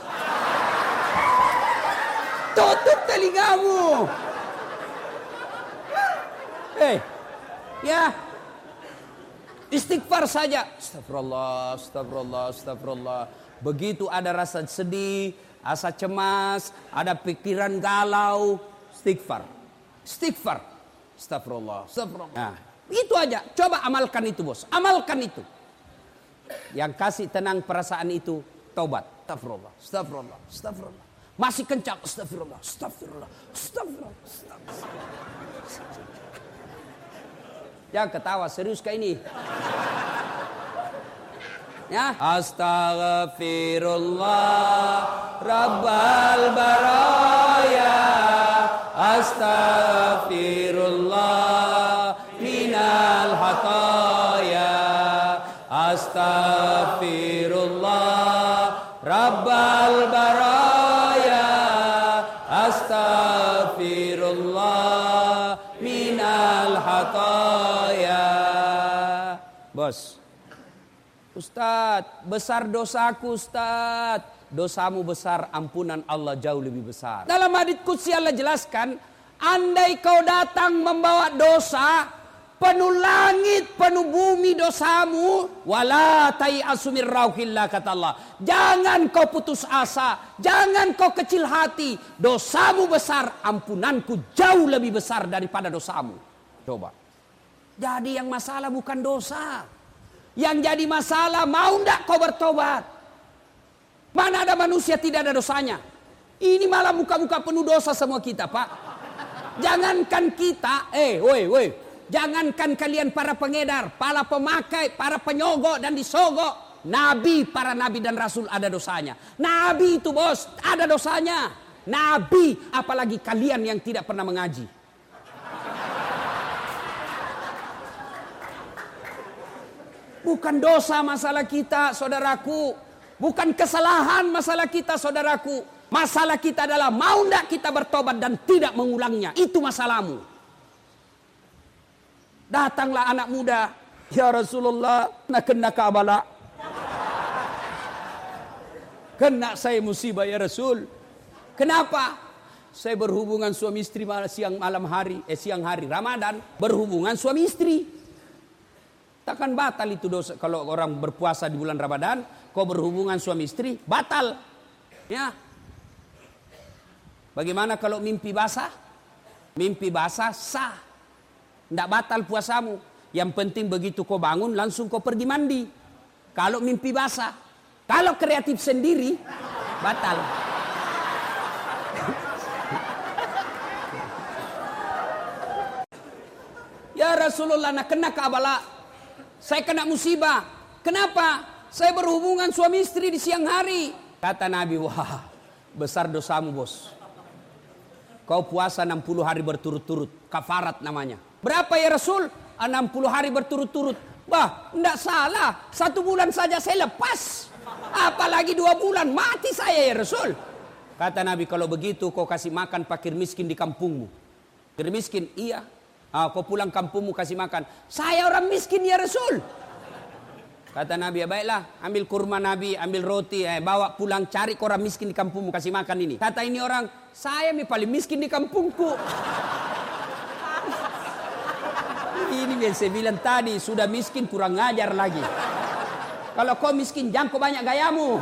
Tutup telingamu. Eh, ya. Istighfar saja. Astagfirullah, astagfirullah, astagfirullah. Begitu ada rasa sedih, rasa cemas, ada pikiran galau, istighfar. Istighfar. Astagfirullah, astagfirullah. Nah, itu aja. Coba amalkan itu, bos. Amalkan itu. Yang kasih tenang perasaan itu, taubat. Astagfirullah, astagfirullah, astagfirullah. Masih kencang, astagfirullah, astagfirullah, astagfirullah, astagfirullah. Jangan ketawa, serius kayak ini. Ya, astaghfirullah rabbal baraya, astaghfirullah minal hataya, astaghfirullah rabbal baraya, astaghfirullah minal hataya. Bos, Ustadz, besar dosaku Ustadz. Dosamu besar, ampunan Allah jauh lebih besar. Dalam hadits qudsi Allah jelaskan, andai kau datang membawa dosa, penuh langit, penuh bumi dosamu, wala tai'asu min rauhillah, kata Allah. Jangan kau putus asa, jangan kau kecil hati. Dosamu besar, ampunanku jauh lebih besar daripada dosamu. Coba. Jadi yang masalah bukan dosa. Yang jadi masalah, mau ndak kau bertobat? Mana ada manusia tidak ada dosanya? Ini malah muka-muka penuh dosa semua kita, Pak. Jangankan kita, eh, woi, woi. Jangankan kalian para pengedar, para pemakai, para penyogok dan disogok. Nabi, para nabi dan rasul ada dosanya. Nabi itu bos, ada dosanya. Nabi, apalagi kalian yang tidak pernah mengaji. Bukan dosa masalah kita, saudaraku. Bukan kesalahan masalah kita, saudaraku. Masalah kita adalah mau ndak kita bertobat dan tidak mengulangnya. Itu masalahmu. Datanglah anak muda. Ya Rasulullah, nak kena kabala. Kena saya musibah ya Rasul. Kenapa? Saya berhubungan suami istri siang malam hari, eh siang hari Ramadan, berhubungan suami istri. Takkan batal itu dosa kalau orang berpuasa di bulan Ramadan, kau berhubungan suami istri, batal. Ya. Bagaimana kalau mimpi basah? Mimpi basah sah. Tidak batal puasamu. Yang penting begitu kau bangun langsung kau pergi mandi. Kalau mimpi basah. Kalau kreatif sendiri, batal. Ya Rasulullah, nak kena kabala. Saya kena musibah. Kenapa? Saya berhubungan suami istri di siang hari. Kata Nabi, wah besar dosamu bos. Kau puasa enam puluh hari berturut-turut. Kafarat namanya. Berapa ya Rasul? enam puluh hari berturut-turut. Bah, enggak salah. Satu bulan saja saya lepas. Apalagi dua bulan. Mati saya ya Rasul. Kata Nabi, kalau begitu kau kasih makan fakir miskin di kampungmu. Fakir miskin, iya. Ah, kau pulang kampungmu kasih makan. Saya orang miskin ya Rasul. Kata Nabi, ya baiklah. Ambil kurma Nabi, ambil roti. Eh, bawa pulang, cari orang miskin di kampungmu kasih makan ini. Kata ini orang, saya yang paling miskin di kampungku. Ini yang saya bilang tadi, sudah miskin kurang ngajar lagi. Kalau kau miskin, jangan kau banyak gayamu.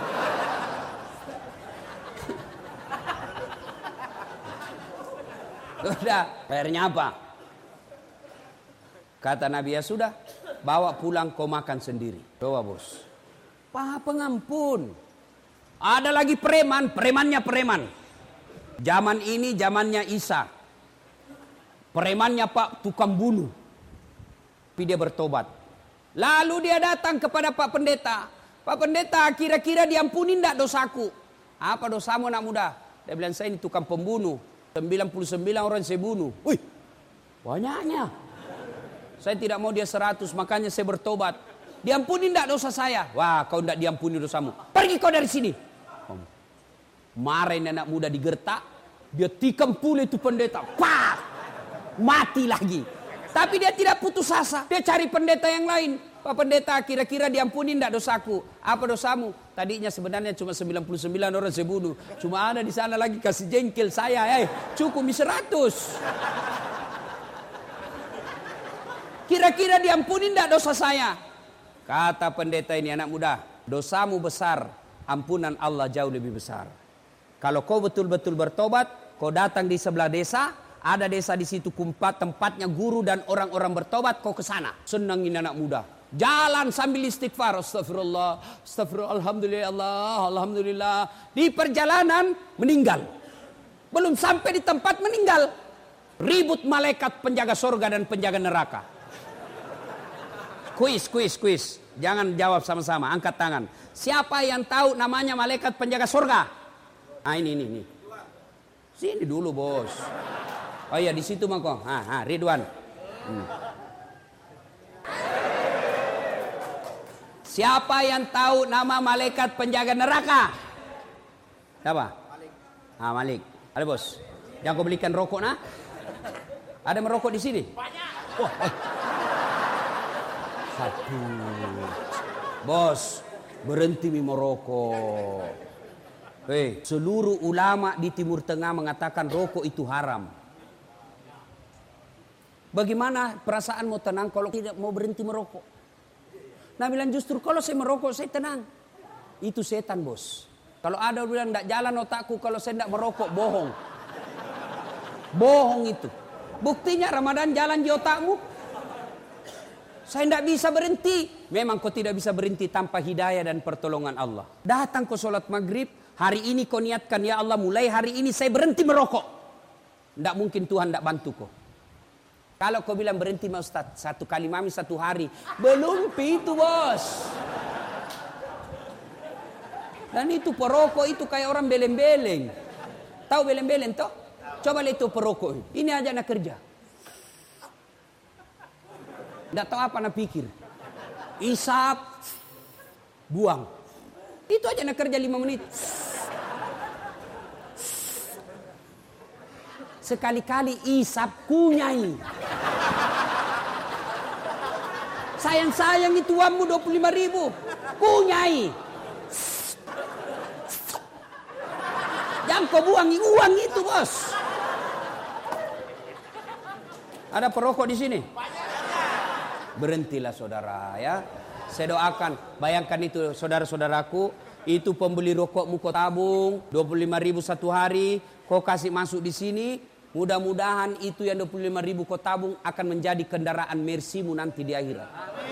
Sudah, akhirnya apa? Kata Nabi, ya sudah, bawa pulang kau makan sendiri. Coba bos. Paha pengampun. Ada lagi preman, premannya preman. Zaman ini zamannya Isa. Premannya Pak tukang bunuh. Tapi dia bertobat. Lalu dia datang kepada Pak Pendeta. Pak Pendeta, kira-kira diampuni enggak dosaku? Apa dosamu anak muda? Dia bilang, saya ini tukang pembunuh. sembilan puluh sembilan orang saya bunuh. Wih, banyaknya. Saya tidak mau dia seratus, makanya saya bertobat. Diampuni tidak dosa saya? Wah, kau tidak diampuni dosamu. Pergi kau dari sini. Marahin anak muda digertak. Dia tikam pula itu pendeta. Pak! Mati lagi. Tapi dia tidak putus asa. Dia cari pendeta yang lain. Pak pendeta, kira-kira diampuni tidak dosaku? Apa dosamu? Tadinya sebenarnya cuma sembilan puluh sembilan orang saya bunuh. Cuma ada di sana lagi kasih jengkel saya. Eh, cukup seratus. Kira-kira diampuni tidak dosa saya? Kata pendeta ini, anak muda, dosamu besar, ampunan Allah jauh lebih besar. Kalau kau betul-betul bertobat, kau datang di sebelah desa, ada desa di situ kumpat tempatnya guru dan orang-orang bertobat, kau ke sana. Senangin anak muda. Jalan sambil istighfar, astagfirullah, astagfirullah, alhamdulillah, Allah, alhamdulillah. Di perjalanan meninggal. Belum sampai di tempat meninggal. Ribut malaikat penjaga surga dan penjaga neraka. Kuis, kuis, kuis. Jangan jawab sama-sama, angkat tangan. Siapa yang tahu namanya malaikat penjaga surga? Ah ini, ini, ini. Sini dulu bos. Oh iya di situ mangko. Ah, ah Ridwan. Hmm. Siapa yang tahu nama malaikat penjaga neraka? Siapa? Malik. Ah Malik. Ada bos. Yang kau belikan rokok nah? Ada merokok di sini? Banyak. Oh, eh. Satu. Bos, berhenti merokok. Hei, seluruh ulama di Timur Tengah mengatakan rokok itu haram. Bagaimana perasaan mau tenang kalau tidak mau berhenti merokok? Nah bilang justru kalau saya merokok saya tenang. Itu setan bos. Kalau ada bilang tidak jalan otakku kalau saya tidak merokok, bohong. Bohong itu. Buktinya Ramadan jalan di otakmu. Saya tidak bisa berhenti. Memang kau tidak bisa berhenti tanpa hidayah dan pertolongan Allah. Datang kau sholat maghrib. Hari ini kau niatkan, ya Allah mulai hari ini saya berhenti merokok. Tidak mungkin Tuhan tidak bantu kau. Kalau kau bilang berhenti mau Ustaz, satu kali mami satu hari. Belum itu bos. Dan itu perokok itu kayak orang beleng-beleng. Tahu beleng-beleng toh? Coba lihat itu perokok. Ini aja nak kerja. Tidak tahu apa nak pikir. Isap, buang. Itu aja nak kerja lima menit. Sekali-kali isap kunyai. Sayang-sayang itu uangmu dua puluh lima ribu. Kunyai. Jangan kau buangi uang itu bos. Ada perokok di sini? Berhentilah saudara ya. Saya doakan, bayangkan itu saudara-saudaraku, itu pembeli rokokmu kau tabung dua puluh lima ribu satu hari, kau kasih masuk di sini, mudah-mudahan itu yang dua puluh lima ribu kau tabung akan menjadi kendaraan Mercy-mu nanti di akhirat.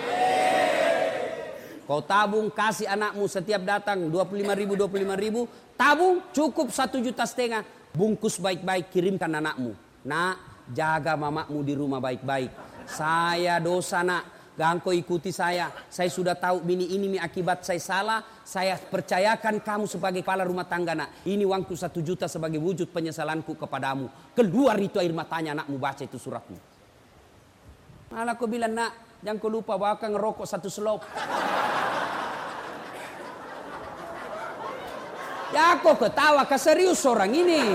Kau tabung kasih anakmu setiap datang dua puluh lima ribu, dua puluh lima ribu, tabung cukup satu juta setengah, bungkus baik-baik kirimkan anakmu. Nak, jaga mamamu di rumah baik-baik. Saya dosa nak, gangko ikuti saya. Saya sudah tahu bini ini akibat saya salah. Saya percayakan kamu sebagai kepala rumah tangga nak. Ini uangku satu juta sebagai wujud penyesalanku kepadamu. Keluar itu air matanya anakmu baca itu suratmu. Malah aku bilang nak, jangan kau lupa bahkan ngerokok satu selop. Ya kok ketawa, keserius orang ini.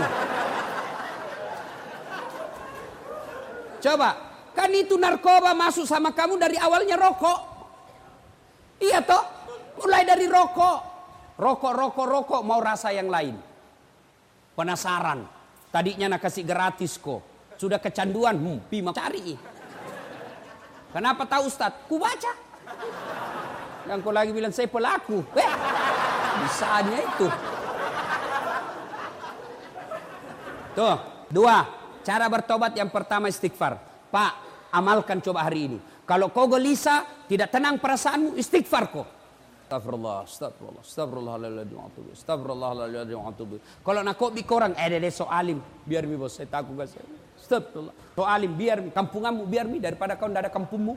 Coba. Kan itu narkoba masuk sama kamu dari awalnya rokok. Iya toh? Mulai dari rokok. Rokok, rokok, rokok mau rasa yang lain. Penasaran. Tadinya nak kasih gratis kok. Sudah kecanduan. Hmm, pi mau cari. Kenapa tahu Ustaz? Ku baca. Yang kau lagi bilang saya pelaku. Eh, bisanya itu. Tuh, dua. Cara bertobat yang pertama istighfar. Pak, amalkan coba hari ini. Kalau kau gelisah, tidak tenang perasaanmu, istighfar kau. Astagfirullah, astagfirullah, astagfirullahaladzim, astagfirullahaladzim, astagfirullah. Kalau nak kau bi korang, eh dede soalim, biar mi bos, saya takut gak saya. Astagfirullah, soalim, biar mi, kampunganmu, biar mi, daripada kau tidak ada kampungmu.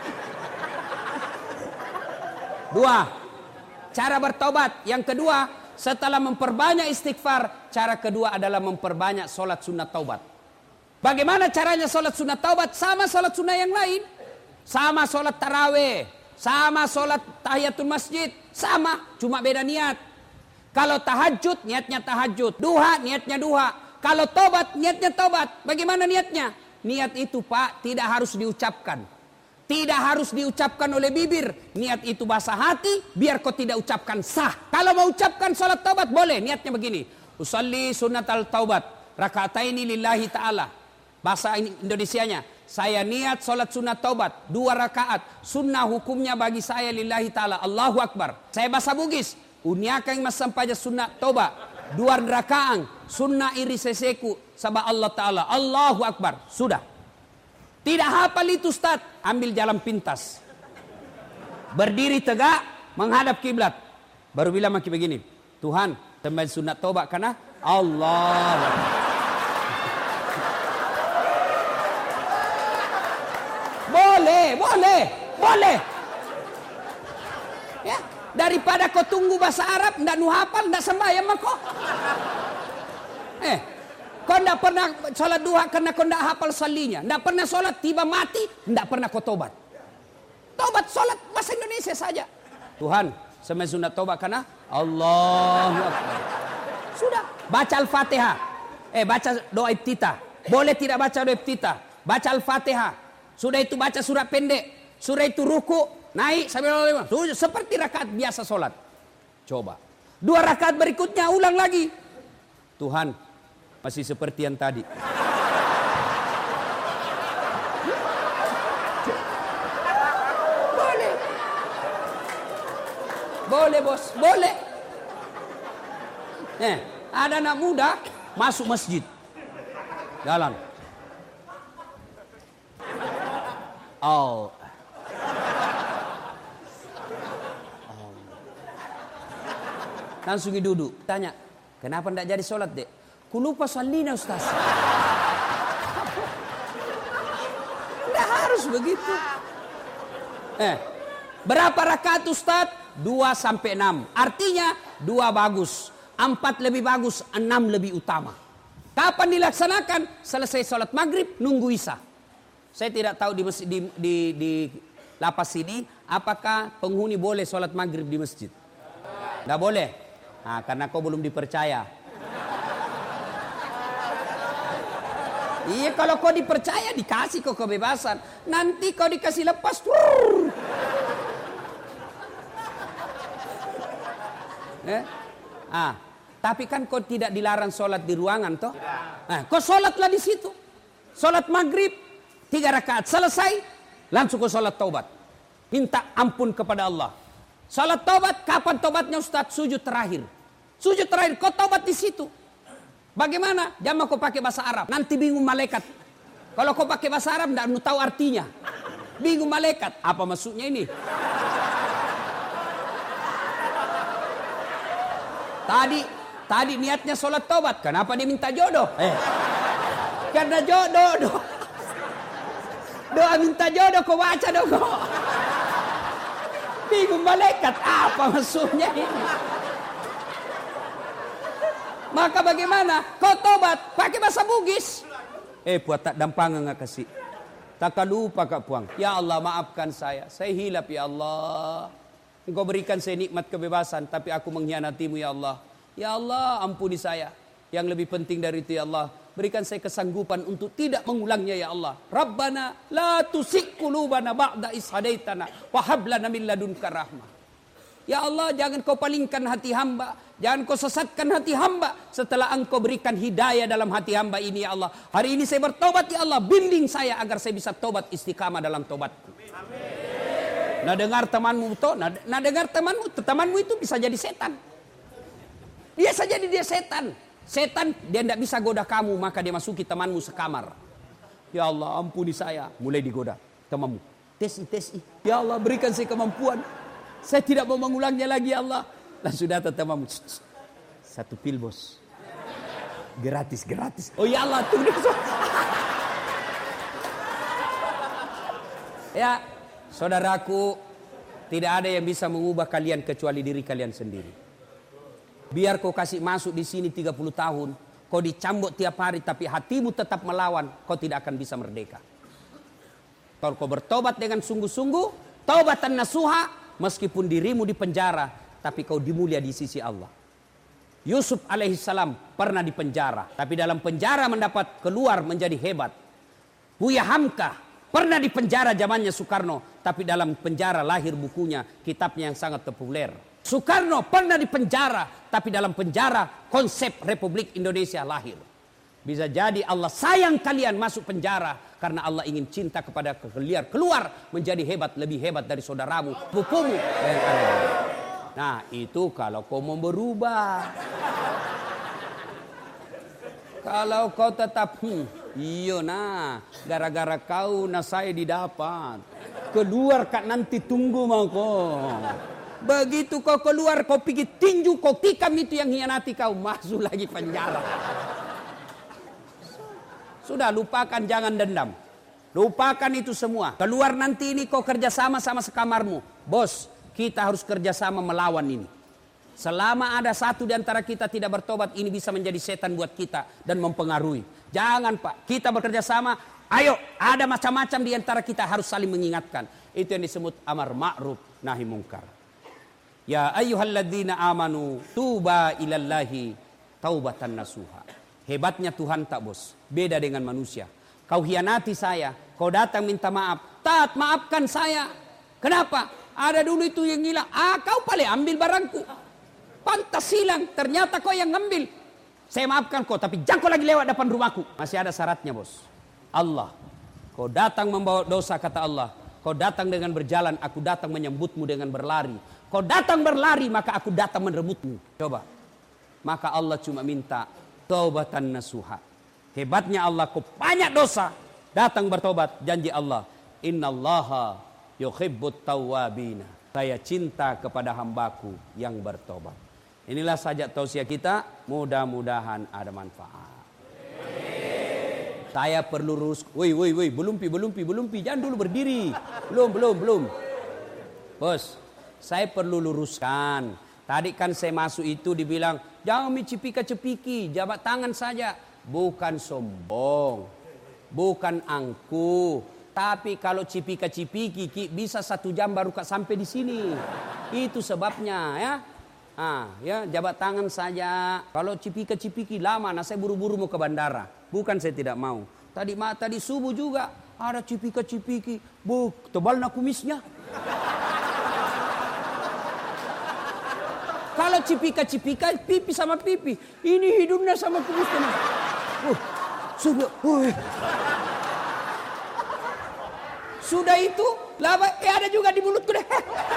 Dua, cara bertobat. Yang kedua, Setelah memperbanyak istighfar, cara kedua adalah memperbanyak sholat sunat taubat. Bagaimana caranya sholat sunat taubat? Sama sholat sunnah yang lain. Sama sholat taraweh. Sama sholat tahiyatul masjid. Sama, cuma beda niat. Kalau tahajud, niatnya tahajud. Duha, niatnya duha. Kalau taubat, niatnya taubat. Bagaimana niatnya? Niat itu Pak, tidak harus diucapkan. Tidak harus diucapkan oleh bibir. Niat itu bahasa hati, biar kau tidak ucapkan sah. Kalau mau ucapkan sholat taubat boleh. Niatnya begini. Usalli sunnatal taubat. Raka'ataini lillahi ta'ala. Bahasa Indonesianya. Saya niat sholat sunat taubat. Dua rakaat. Sunnah hukumnya bagi saya lillahi ta'ala. Allahu Akbar. Saya bahasa Bugis. Uniakang masampaja sunat taubat. Dua rakaat. Sunnah iri seseku. Sabah Allah ta'ala. Allahu Akbar. Sudah. Tidak hafal itu Ustaz, ambil jalan pintas. Berdiri tegak, menghadap kiblat. Baru bilang maki begini, Tuhan, tambah sunat taubat karena Allah. Boleh, boleh, boleh. Ya, daripada kau tunggu bahasa Arab, ndak nu hafal, ndak sembahyang mah kau. Eh, kau tidak pernah sholat duha karena kau tidak hafal salinya. Tidak pernah sholat tiba mati. Tidak pernah kau tobat. Tobat sholat bahasa Indonesia saja. Tuhan, semai sunat tobat karena Allahu Akbar. Sudah. Baca Al-Fatihah. Eh baca doa iftitah. Boleh tidak baca doa iftitah. Baca Al-Fatihah. Sudah itu baca surat pendek. Sudah itu ruku. Naik sambil lima. Seperti rakaat biasa sholat. Coba. Dua rakaat berikutnya ulang lagi. Tuhan. Masih seperti yang tadi. Boleh. Boleh bos, boleh. Eh, ada anak muda masuk masjid. Jalan. Oh. Oh. Langsung duduk. Tanya, kenapa tidak jadi sholat dek? Ku lupa salina Ustaz. Tidak harus begitu. Eh, berapa rakaat Ustaz? Dua sampai enam. Artinya dua bagus, empat lebih bagus, enam lebih utama. Kapan dilaksanakan? Selesai sholat maghrib, nunggu isya. Saya tidak tahu di masjid, di, di, di lapas ini apakah penghuni boleh sholat maghrib di masjid? Tidak boleh. Nah, karena kau belum dipercaya. Iya, kalau kau dipercaya dikasih kau kebebasan. Nanti kau dikasih lepas. Eh? Ah, tapi kan kau tidak dilarang sholat di ruangan toh? Nah, kau sholatlah di situ. Sholat maghrib tiga rakaat selesai, langsung kau sholat taubat. Minta ampun kepada Allah. Sholat taubat, kapan taubatnya Ustaz? Sujud terakhir. Sujud terakhir, kau taubat di situ. Bagaimana? Jangan kau pakai bahasa Arab. Nanti bingung malaikat. Kalau kau pakai bahasa Arab, tidak tahu artinya. Bingung malaikat. Apa maksudnya ini? Tadi, tadi niatnya sholat taubat. Kenapa dia minta jodoh? Eh, karena jodoh. Doa, doa minta jodoh. Kau baca dong kau. Bingung malaikat. Apa maksudnya ini? Maka bagaimana? Kau tobat pakai bahasa Bugis. Eh buat tak dampangan nggak kasih. Tak lupa Kak Puang. Ya Allah maafkan saya. Saya hilap ya Allah. Engkau berikan saya nikmat kebebasan. Tapi aku mengkhianatimu ya Allah. Ya Allah ampuni saya. Yang lebih penting dari itu ya Allah. Berikan saya kesanggupan untuk tidak mengulangnya ya Allah. Rabbana la tusik qulubana ba'da is hadaitana. Wa hab lana min ladunka rahmah. Ya Allah, jangan kau palingkan hati hamba. Jangan kau sesatkan hati hamba. Setelah engkau berikan hidayah dalam hati hamba ini ya Allah. Hari ini saya bertobat ya Allah. Bimbing saya agar saya bisa tobat istiqamah dalam tobatku. Amin. Nah dengar temanmu toh. Nah, nah dengar temanmu. Temanmu itu bisa jadi setan. Dia saja jadi dia setan. Setan dia tidak bisa goda kamu. Maka dia masuki temanmu sekamar. Ya Allah ampuni saya. Mulai digoda temanmu. Tesi, tesi. Ya Allah berikan saya kemampuan. Saya tidak mau mengulangnya lagi ya Allah. Langsung datang temanmu. Satu pil bos. Gratis, gratis. Oh ya Allah. Tunggu. Ya saudaraku. Tidak ada yang bisa mengubah kalian kecuali diri kalian sendiri. Biar kau kasih masuk di sini tiga puluh tahun, kau dicambuk tiap hari tapi hatimu tetap melawan, kau tidak akan bisa merdeka. Kalau kau bertobat dengan sungguh-sungguh, taubatan nasuha, meskipun dirimu di penjara, tapi kau dimulia di sisi Allah. Yusuf alaihissalam pernah di penjara, tapi dalam penjara mendapat keluar menjadi hebat. Buya Hamka pernah di penjara zamannya Soekarno, tapi dalam penjara lahir bukunya, kitabnya yang sangat populer. Soekarno pernah di penjara, tapi dalam penjara konsep Republik Indonesia lahir. Bisa jadi Allah sayang kalian masuk penjara karena Allah ingin cinta kepada kalian, keluar menjadi hebat, lebih hebat dari saudaramu, bukumu. Nah, itu kalau kau mau berubah. Kalau kau tetap hmm, iya nah, gara-gara kau nah saya didapat. Keluar kak nanti tunggu mau kau. Begitu kau keluar kau pergi tinju, kau tikam itu yang hianati kau, masuk lagi penjara. Sudah lupakan, jangan dendam. Lupakan itu semua. Keluar nanti ini kau kerjasama sama sekamarmu. Bos, kita harus kerjasama melawan ini. Selama ada satu di antara kita tidak bertobat, ini bisa menjadi setan buat kita dan mempengaruhi. Jangan Pak, kita bekerja sama. Ayo, ada macam-macam di antara kita harus saling mengingatkan. Itu yang disebut amar ma'ruf nahi mungkar. Ya ayyuhalladzina amanu tuba ilallahi taubatan nasuha. Hebatnya Tuhan tak bos, beda dengan manusia. Kau hianati saya, kau datang minta maaf. Tat, maafkan saya. Kenapa? Ada dulu itu yang hilang. Ah, kau paling ambil barangku. Pantas hilang, ternyata kau yang ngambil. Saya maafkan kau, tapi jangan kau lagi lewat depan rumahku. Masih ada syaratnya bos. Allah, kau datang membawa dosa kata Allah. Kau datang dengan berjalan, aku datang menyambutmu dengan berlari. Kau datang berlari, maka aku datang merebutmu. Coba. Maka Allah cuma minta taubatan nasuha. Hebatnya Allah, kau banyak dosa. Datang bertobat, janji Allah. Innallaha yuhibbut tawwabina. Saya cinta kepada hambaku yang bertobat. Inilah saja tausiah kita, mudah-mudahan ada manfaat. Saya perlu lurus. Woi, woi, woi, belum pi, belum pi, belum pi. Jangan dulu berdiri. Belum, belum, belum. Bos, saya perlu luruskan. Tadi kan saya masuk itu dibilang, jangan cipika-cepiki, jabat tangan saja. Bukan sombong. Bukan angkuh. Tapi kalau cipika-cipiki bisa satu jam baru sampai di sini. Itu sebabnya ya. Ah, ya jabat tangan saja. Kalau cipika-cipiki lama, nah saya buru-buru mau ke bandara. Bukan saya tidak mau. Tadi tadi subuh juga ada cipika-cipiki. Bu, tebal nak kumisnya. Kalau cipika-cipika pipi sama pipi, ini hidungnya sama kumisnya. Uh, sudah. Uh. Sudah itu, lama, eh ada juga di mulutku deh.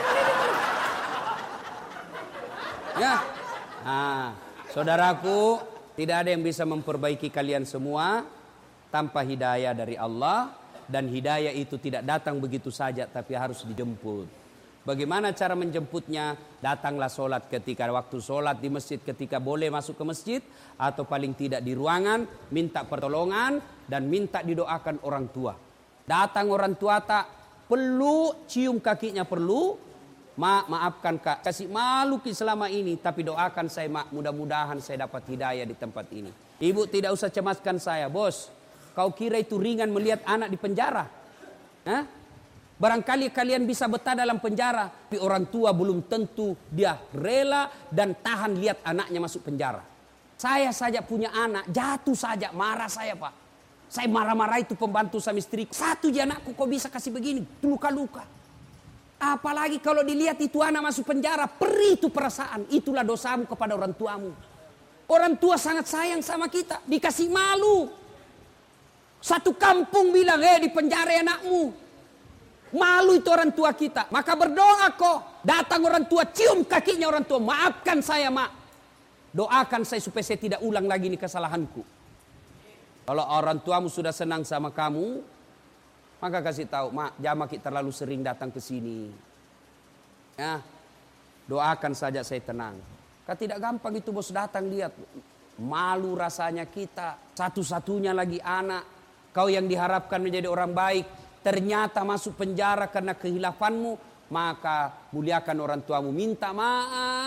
Ya, nah, saudaraku, tidak ada yang bisa memperbaiki kalian semua tanpa hidayah dari Allah. Dan hidayah itu tidak datang begitu saja, tapi harus dijemput. Bagaimana cara menjemputnya? Datanglah sholat ketika waktu sholat di masjid, ketika boleh masuk ke masjid. Atau paling tidak di ruangan, minta pertolongan dan minta didoakan orang tua. Datang orang tua tak perlu cium kakinya perlu. Ma, maafkan kak, kasih malu ki selama ini, tapi doakan saya mak, mudah-mudahan saya dapat hidayah di tempat ini. Ibu tidak usah cemaskan saya, bos. Kau kira itu ringan melihat anak di penjara? Hah? Barangkali kalian bisa betah dalam penjara, tapi orang tua belum tentu dia rela dan tahan lihat anaknya masuk penjara. Saya saja punya anak, jatuh saja marah saya pak. Saya marah-marah itu pembantu sama istri. Satu je anakku kok bisa kasih begini, luka-luka. Apalagi kalau dilihat itu anak masuk penjara, perih itu perasaan. Itulah dosamu kepada orang tuamu. Orang tua sangat sayang sama kita, dikasih malu. Satu kampung bilang, eh di penjara anakmu. Malu itu orang tua kita. Maka berdoa kok. Datang orang tua, cium kakinya orang tua. Maafkan saya mak. Doakan saya supaya saya tidak ulang lagi ini kesalahanku. Kalau orang tuamu sudah senang sama kamu, maka kasih tahu, mak, jangan kita terlalu sering datang ke sini. Ya, doakan saja saya tenang. Kan tidak gampang itu bos datang lihat. Malu rasanya kita. Satu-satunya lagi anak. Kau yang diharapkan menjadi orang baik. Ternyata masuk penjara karena kehilafanmu. Maka muliakan orang tuamu. Minta maaf.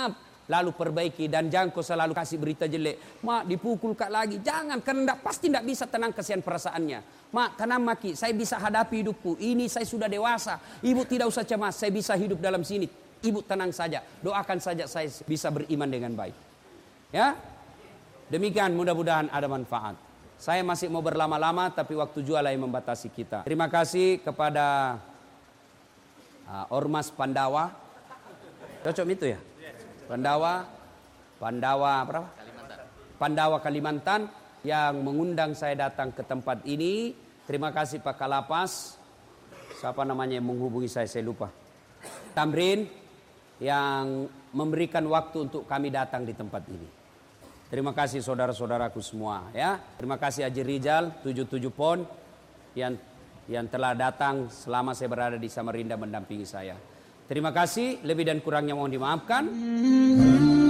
lalu perbaiki. Dan jangan kau selalu kasih berita jelek. Mak dipukul kak lagi. Jangan, karena pasti tidak bisa tenang kasihan perasaannya. Mak tenang maki, saya bisa hadapi hidupku. Ini saya sudah dewasa. Ibu tidak usah cemas, saya bisa hidup dalam sini. Ibu tenang saja, doakan saja saya bisa beriman dengan baik. Ya, demikian mudah-mudahan ada manfaat. Saya masih mau berlama-lama, tapi waktu jualah yang membatasi kita. Terima kasih kepada uh, Ormas Pandawa. Cocok itu ya? Pandawa, Pandawa berapa? Kalimantan. Pandawa Kalimantan yang mengundang saya datang ke tempat ini. Terima kasih Pak Kalapas. Siapa namanya yang menghubungi saya, saya lupa. Tamrin yang memberikan waktu untuk kami datang di tempat ini. Terima kasih saudara-saudaraku semua ya. Terima kasih Haji Rizal tujuh puluh tujuh Pon yang yang telah datang selama saya berada di Samarinda mendampingi saya. Terima kasih, lebih dan kurangnya mohon dimaafkan.